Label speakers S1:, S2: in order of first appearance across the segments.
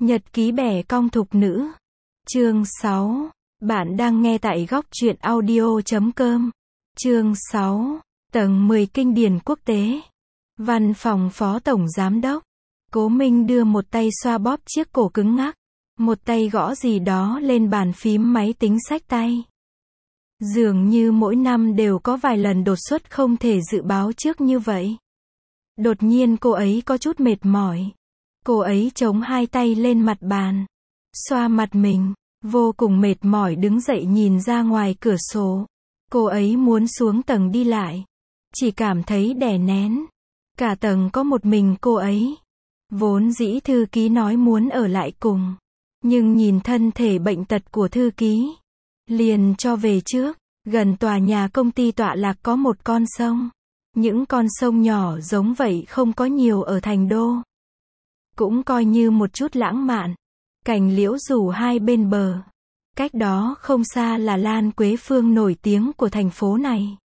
S1: Nhật ký bẻ cong thục nữ. Chương 6. Bạn đang nghe tại góc truyện audio.com. Chương 6. Tầng 10 kinh điển quốc tế. Văn phòng Phó Tổng Giám đốc. Cố Minh đưa một tay xoa bóp chiếc cổ cứng ngắc, một tay gõ gì đó lên bàn phím máy tính xách tay. Dường như mỗi năm đều có vài lần đột xuất không thể dự báo trước như vậy. Đột nhiên cô ấy có chút mệt mỏi. Cô ấy chống hai tay lên mặt bàn, xoa mặt mình, vô cùng mệt mỏi đứng dậy nhìn ra ngoài cửa sổ. Cô ấy muốn xuống tầng đi lại, chỉ cảm thấy đè nén. Cả tầng có một mình cô ấy. Vốn dĩ thư ký nói muốn ở lại cùng, nhưng nhìn thân thể bệnh tật của thư ký, liền cho về trước. Gần tòa nhà công ty tọa lạc có một con sông. Những con sông nhỏ giống vậy không có nhiều ở thành đô. Cũng coi như một chút lãng mạn. Cành liễu rủ hai bên bờ. Cách đó không xa là Lan Quế Phương nổi tiếng của thành phố này.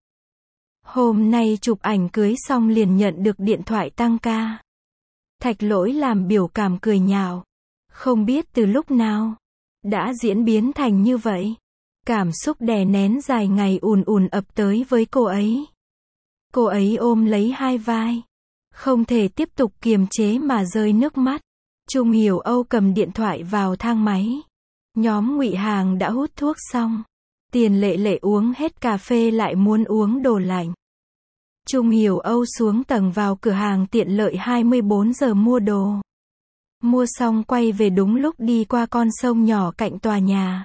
S1: Hôm nay chụp ảnh cưới xong liền nhận được điện thoại tăng ca. Thạch Lỗi làm biểu cảm cười nhạo. Không biết từ lúc nào đã diễn biến thành như vậy. Cảm xúc đè nén dài ngày ùn ùn ập tới với cô ấy. Cô ấy ôm lấy hai vai, không thể tiếp tục kiềm chế mà rơi nước mắt. Trung Hiểu Âu cầm điện thoại vào thang máy. Nhóm Ngụy Hàng đã hút thuốc xong. Tiền Lệ Lệ uống hết cà phê lại muốn uống đồ lạnh. Trung Hiểu Âu xuống tầng vào cửa hàng tiện lợi 24 giờ mua đồ. Mua xong quay về đúng lúc đi qua con sông nhỏ cạnh tòa nhà.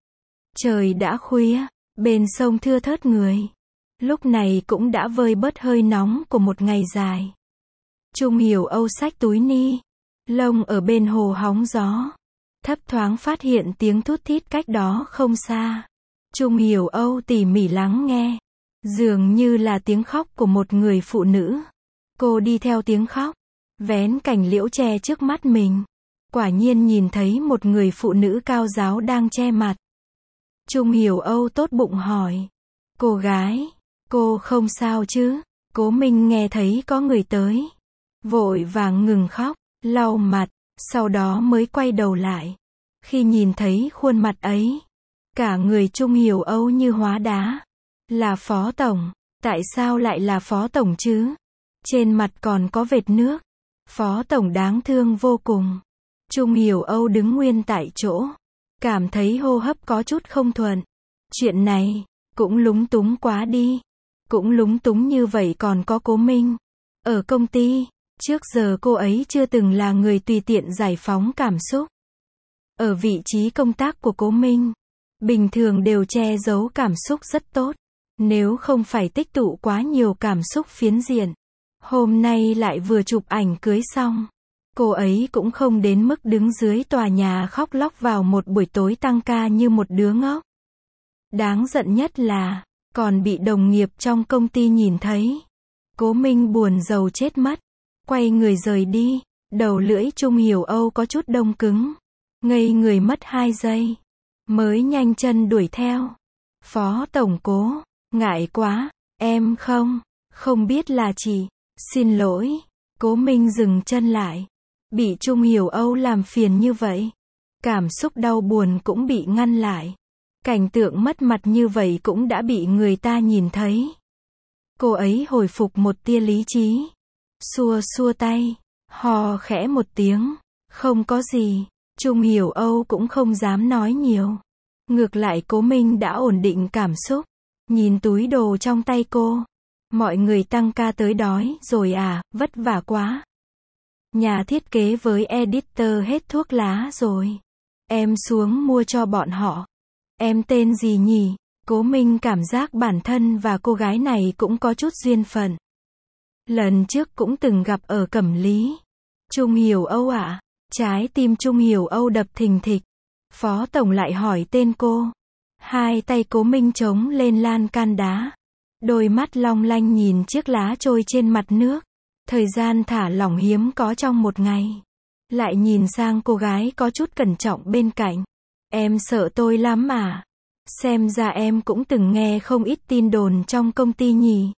S1: Trời đã khuya, bên sông thưa thớt người. Lúc này cũng đã vơi bớt hơi nóng của một ngày dài. Trung Hiểu Âu xách túi ni lông ở bên hồ hóng gió. Thấp thoáng phát hiện tiếng thút thít cách đó không xa. Trung Hiểu Âu tỉ mỉ lắng nghe. Dường như là tiếng khóc của một người phụ nữ. Cô đi theo tiếng khóc, vén cành liễu che trước mắt mình. Quả nhiên nhìn thấy một người phụ nữ cao ráo đang che mặt. Trung Hiểu Âu tốt bụng hỏi. Cô gái, cô không sao chứ? Cố Minh nghe thấy có người tới, vội vàng ngừng khóc, lau mặt, sau đó mới quay đầu lại. Khi nhìn thấy khuôn mặt ấy, cả người Trung Hiểu Âu như hóa đá. Là Phó Tổng, tại sao lại là Phó Tổng chứ? Trên mặt còn có vệt nước. Phó Tổng đáng thương vô cùng. Trung Hiểu Âu đứng nguyên tại chỗ, cảm thấy hô hấp có chút không thuận. Chuyện này cũng lúng túng quá đi. Cũng lúng túng như vậy còn có Cố Minh. Ở công ty, trước giờ cô ấy chưa từng là người tùy tiện giải phóng cảm xúc. Ở vị trí công tác của Cố Minh, bình thường đều che giấu cảm xúc rất tốt. Nếu không phải tích tụ quá nhiều cảm xúc phiến diện. Hôm nay lại vừa chụp ảnh cưới xong. Cô ấy cũng không đến mức đứng dưới tòa nhà khóc lóc vào một buổi tối tăng ca như một đứa ngốc. Đáng giận nhất là, còn bị đồng nghiệp trong công ty nhìn thấy. Cố Minh buồn rầu chết mất. Quay người rời đi. Đầu lưỡi Trung Hiểu Âu có chút đông cứng. Ngây người mất 2 giây. Mới nhanh chân đuổi theo. Phó Tổng Cố, ngại quá, em không biết là chị. Xin lỗi. Cố Minh dừng chân lại. Bị Trung Hiểu Âu làm phiền như vậy. Cảm xúc đau buồn cũng bị ngăn lại. Cảnh tượng mất mặt như vậy cũng đã bị người ta nhìn thấy. Cô ấy hồi phục một tia lý trí. Xua xua tay. Hò khẽ một tiếng. Không có gì. Trung Hiểu Âu cũng không dám nói nhiều. Ngược lại Cố Minh đã ổn định cảm xúc. Nhìn túi đồ trong tay cô. Mọi người tăng ca tới đói rồi à, vất vả quá. Nhà thiết kế với editor hết thuốc lá rồi. Em xuống mua cho bọn họ. Em tên gì nhỉ? Cố Minh cảm giác bản thân và cô gái này cũng có chút duyên phận. Lần trước cũng từng gặp ở Cẩm Lý. Trung Hiểu Âu ạ. Trái tim Trung Hiểu Âu đập thình thịch. Phó Tổng lại hỏi tên cô. Hai tay Cố Minh chống lên lan can đá. Đôi mắt long lanh nhìn chiếc lá trôi trên mặt nước. Thời gian thả lỏng hiếm có trong một ngày. Lại nhìn sang cô gái có chút cẩn trọng bên cạnh. Em sợ tôi lắm à? Xem ra em cũng từng nghe không ít tin đồn trong công ty nhỉ.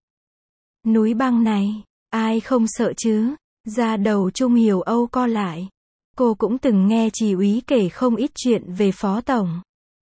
S1: Núi băng này, ai không sợ chứ? Da đầu Trung Hiểu Âu co lại. Cô cũng từng nghe Chỉ úy kể không ít chuyện về Phó Tổng.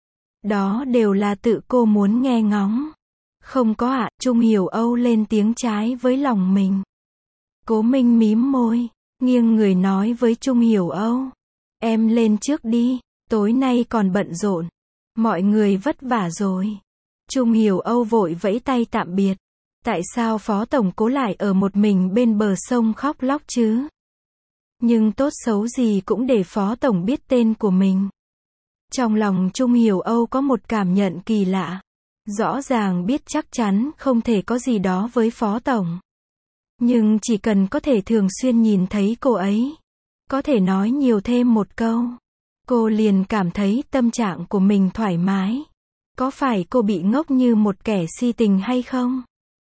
S1: Đó đều là tự cô muốn nghe ngóng. Không có ạ, Trung Hiểu Âu lên tiếng trái với lòng mình. Cố Minh mím môi, nghiêng người nói với Trung Hiểu Âu. Em lên trước đi, tối nay còn bận rộn. Mọi người vất vả rồi. Trung Hiểu Âu vội vẫy tay tạm biệt. Tại sao Phó Tổng Cố lại ở một mình bên bờ sông khóc lóc chứ? Nhưng tốt xấu gì cũng để Phó Tổng biết tên của mình. Trong lòng Trung Hiểu Âu có một cảm nhận kỳ lạ. Rõ ràng biết chắc chắn không thể có gì đó với Phó Tổng. Nhưng chỉ cần có thể thường xuyên nhìn thấy cô ấy, có thể nói nhiều thêm một câu, cô liền cảm thấy tâm trạng của mình thoải mái. Có phải cô bị ngốc như một kẻ si tình hay không?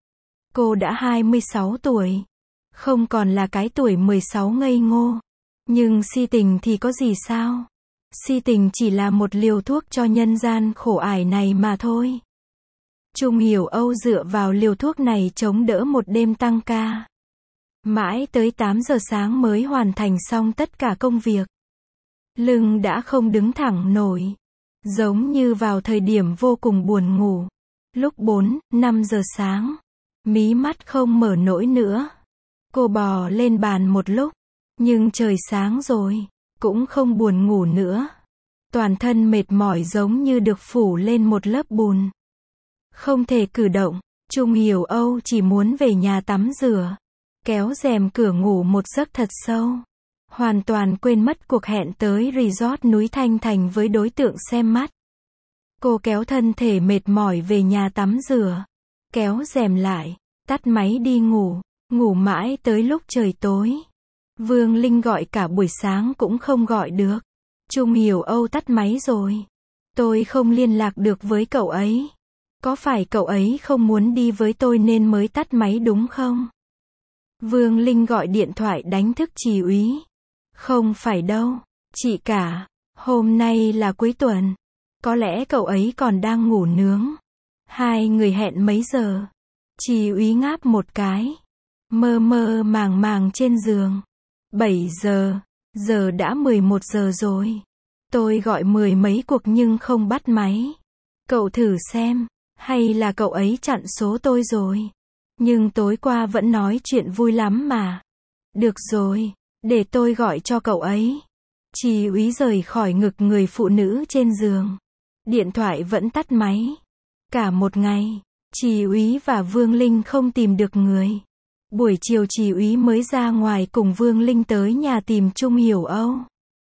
S1: Cô đã 26 tuổi. Không còn là cái tuổi 16 ngây ngô. Nhưng si tình thì có gì sao? Si tình chỉ là một liều thuốc cho nhân gian khổ ải này mà thôi. Trung Hiểu Âu dựa vào liều thuốc này chống đỡ một đêm tăng ca. Mãi tới 8 giờ sáng mới hoàn thành xong tất cả công việc. Lưng đã không đứng thẳng nổi. Giống như vào thời điểm vô cùng buồn ngủ. Lúc 4, 5 giờ sáng. Mí mắt không mở nổi nữa. Cô bò lên bàn một lúc. Nhưng trời sáng rồi. Cũng không buồn ngủ nữa. Toàn thân mệt mỏi giống như được phủ lên một lớp bùn. Không thể cử động. Trung Hiểu Âu chỉ muốn về nhà tắm rửa. Kéo rèm cửa ngủ một giấc thật sâu. Hoàn toàn quên mất cuộc hẹn tới resort núi Thanh Thành với đối tượng xem mắt. Cô kéo thân thể mệt mỏi về nhà tắm rửa. Kéo rèm lại. Tắt máy đi ngủ. Ngủ mãi tới lúc trời tối. Vương Linh gọi cả buổi sáng cũng không gọi được. Trung Hiểu Âu tắt máy rồi. Tôi không liên lạc được với cậu ấy. Có phải cậu ấy không muốn đi với tôi nên mới tắt máy đúng không? Vương Linh gọi điện thoại đánh thức Chỉ úy. Không phải đâu, chị cả. Hôm nay là cuối tuần. Có lẽ cậu ấy còn đang ngủ nướng. Hai người hẹn mấy giờ? Chỉ úy ngáp một cái. Mơ mơ màng màng trên giường. 7 giờ. Giờ đã 11 giờ rồi. Tôi gọi 10 mấy cuộc nhưng không bắt máy. Cậu thử xem. Hay là cậu ấy chặn số tôi rồi. Nhưng tối qua vẫn nói chuyện vui lắm mà. Được rồi. Để tôi gọi cho cậu ấy. Chỉ úy rời khỏi ngực người phụ nữ trên giường. Điện thoại vẫn tắt máy. Cả một ngày, Chỉ úy và Vương Linh không tìm được người. Buổi chiều Chỉ úy mới ra ngoài cùng Vương Linh tới nhà tìm Trung Hiểu Âu.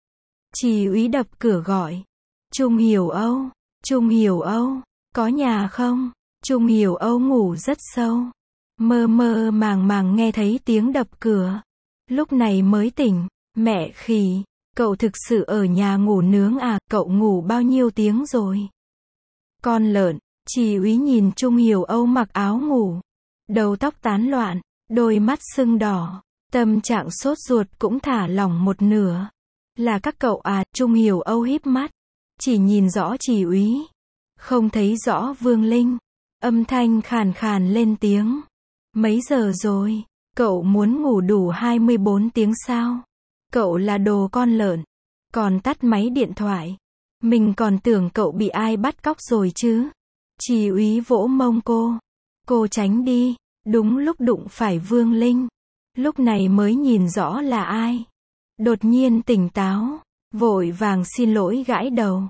S1: Chỉ úy đập cửa gọi. Trung Hiểu Âu, Trung Hiểu Âu, có nhà không? Trung Hiểu Âu ngủ rất sâu. Mơ mơ màng màng nghe thấy tiếng đập cửa. Lúc này mới tỉnh. Mẹ khỉ, cậu thực sự ở nhà ngủ nướng à? Cậu ngủ bao nhiêu tiếng rồi? Con lợn. Chỉ úy nhìn Trung Hiểu Âu mặc áo ngủ. Đầu tóc tán loạn. Đôi mắt sưng đỏ. Tâm trạng sốt ruột cũng thả lỏng một nửa. Là các cậu à? Trung Hiểu Âu híp mắt. Chỉ nhìn rõ Chỉ úy. Không thấy rõ Vương Linh. Âm thanh khàn khàn lên tiếng. Mấy giờ rồi? Cậu muốn ngủ đủ 24 tiếng sao? Cậu là đồ con lợn. Còn tắt máy điện thoại. Mình còn tưởng cậu bị ai bắt cóc rồi chứ. Chỉ úy vỗ mông cô. Cô tránh đi. Đúng lúc đụng phải Vương Linh. Lúc này mới nhìn rõ là ai. Đột nhiên tỉnh táo. Vội vàng xin lỗi gãi đầu.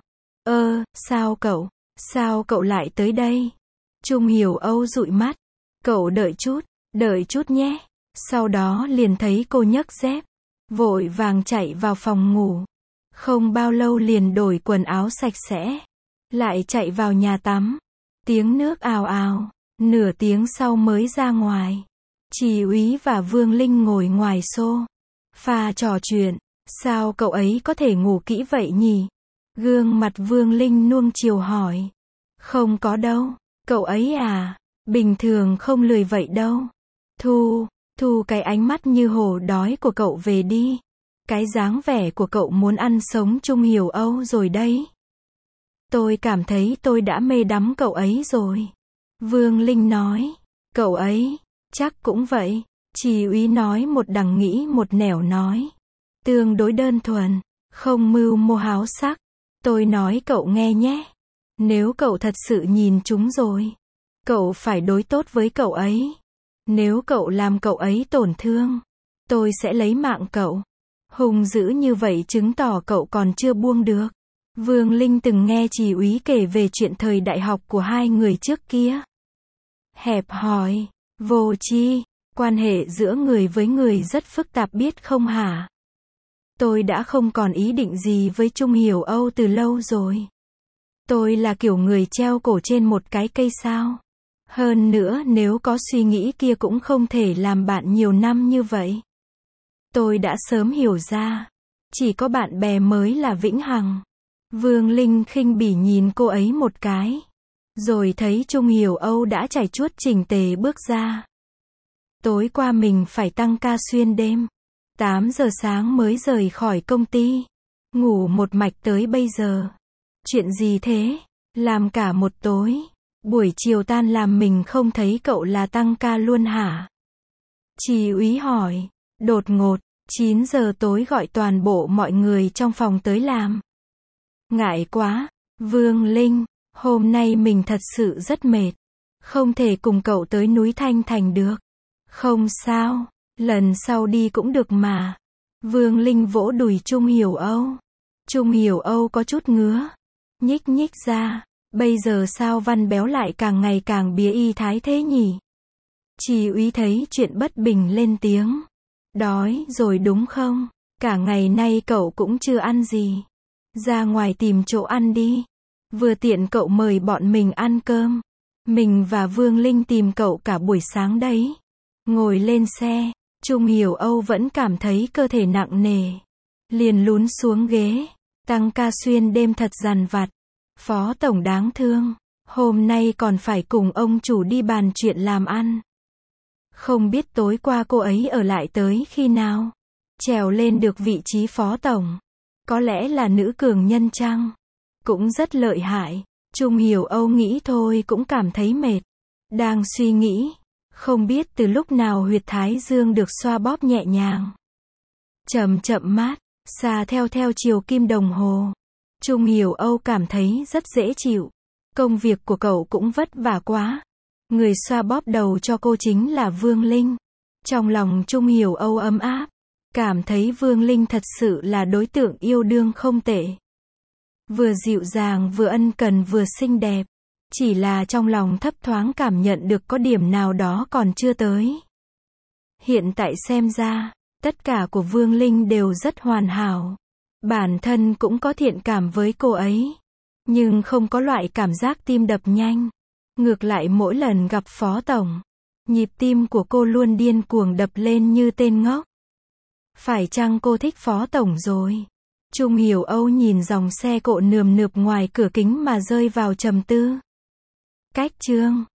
S1: Sao cậu? Sao cậu lại tới đây? Trung Hiểu Âu dụi mắt. Cậu đợi chút nhé. Sau đó liền thấy cô nhấc dép. Vội vàng chạy vào phòng ngủ. Không bao lâu liền đổi quần áo sạch sẽ. Lại chạy vào nhà tắm. Tiếng nước ào ào. Nửa tiếng sau mới ra ngoài. Chỉ úy và Vương Linh ngồi ngoài sofa trò chuyện. Sao cậu ấy có thể ngủ kỹ vậy nhỉ? Gương mặt Vương Linh nuông chiều hỏi. Không có đâu. Cậu ấy à? Bình thường không lười vậy đâu. Thu cái ánh mắt như hổ đói của cậu về đi. Cái dáng vẻ của cậu muốn ăn sống Trung Hiểu Âu rồi đấy. Tôi cảm thấy tôi đã mê đắm cậu ấy rồi. Vương Linh nói. Cậu ấy, chắc cũng vậy. Chỉ úy nói một đằng nghĩ một nẻo nói. tương đối đơn thuần, không mưu mô háo sắc. Tôi nói cậu nghe nhé. Nếu cậu thật sự nhìn chúng rồi, cậu phải đối tốt với cậu ấy. Nếu cậu làm cậu ấy tổn thương, tôi sẽ lấy mạng cậu. Hung dữ như vậy chứng tỏ cậu còn chưa buông được. Vương Linh từng nghe Trì úy kể về chuyện thời đại học của hai người trước kia. Hẹp hòi, vô tri, quan hệ giữa người với người rất phức tạp biết không hả? Tôi đã không còn ý định gì với Trung Hiểu Âu từ lâu rồi. Tôi là kiểu người treo cổ trên một cái cây sao. Hơn nữa nếu có suy nghĩ kia cũng không thể làm bạn nhiều năm như vậy. Tôi đã sớm hiểu ra, chỉ có bạn bè mới là vĩnh hằng. Vương Linh khinh bỉ nhìn cô ấy một cái. Rồi thấy Trung Hiểu Âu đã chải chuốt chỉnh tề bước ra. Tối qua mình phải tăng ca xuyên đêm. 8 giờ sáng mới rời khỏi công ty. Ngủ một mạch tới bây giờ. Chuyện gì thế? Làm cả một tối. Buổi chiều tan làm mình không thấy cậu là tăng ca luôn hả? Trì úy hỏi. Đột ngột, 9 giờ tối gọi toàn bộ mọi người trong phòng tới làm. Ngại quá, Vương Linh, hôm nay mình thật sự rất mệt. Không thể cùng cậu tới núi Thanh Thành được. Không sao, lần sau đi cũng được mà. Vương Linh vỗ đùi Trung Hiểu Âu. Trung Hiểu Âu có chút ngứa. Nhích nhích ra, bây giờ sao Văn Béo lại càng ngày càng bía y thái thế nhỉ? Trì úy thấy chuyện bất bình lên tiếng. Đói rồi đúng không? Cả ngày nay cậu cũng chưa ăn gì. Ra ngoài tìm chỗ ăn đi. Vừa tiện cậu mời bọn mình ăn cơm. Mình và Vương Linh tìm cậu cả buổi sáng đấy. Ngồi lên xe, Trung Hiểu Âu vẫn cảm thấy cơ thể nặng nề. Liền lún xuống ghế. Tăng ca xuyên đêm thật dằn vặt. Phó tổng đáng thương. Hôm nay còn phải cùng ông chủ đi bàn chuyện làm ăn. Không biết tối qua cô ấy ở lại tới khi nào. Trèo lên được vị trí phó tổng. Có lẽ là nữ cường nhân chăng? Cũng rất lợi hại. Trung Hiểu Âu nghĩ thôi cũng cảm thấy mệt. Đang suy nghĩ. Không biết từ lúc nào huyệt thái dương được xoa bóp nhẹ nhàng. Chậm chậm mát. Xà theo chiều kim đồng hồ. Trung Hiểu Âu cảm thấy rất dễ chịu. Công việc của cậu cũng vất vả quá. Người xoa bóp đầu cho cô chính là Vương Linh. Trong lòng Trung Hiểu Âu ấm áp. Cảm thấy Vương Linh thật sự là đối tượng yêu đương không tệ. Vừa dịu dàng vừa ân cần vừa xinh đẹp. Chỉ là trong lòng thấp thoáng cảm nhận được có điểm nào đó còn chưa tới. Hiện tại xem ra, tất cả của Vương Linh đều rất hoàn hảo. Bản thân cũng có thiện cảm với cô ấy. Nhưng không có loại cảm giác tim đập nhanh. Ngược lại mỗi lần gặp phó tổng, nhịp tim của cô luôn điên cuồng đập lên như tên ngốc. Phải chăng cô thích phó tổng rồi? Trung Hiểu Âu nhìn dòng xe cộ nườm nượp ngoài cửa kính mà rơi vào trầm tư. Cách chương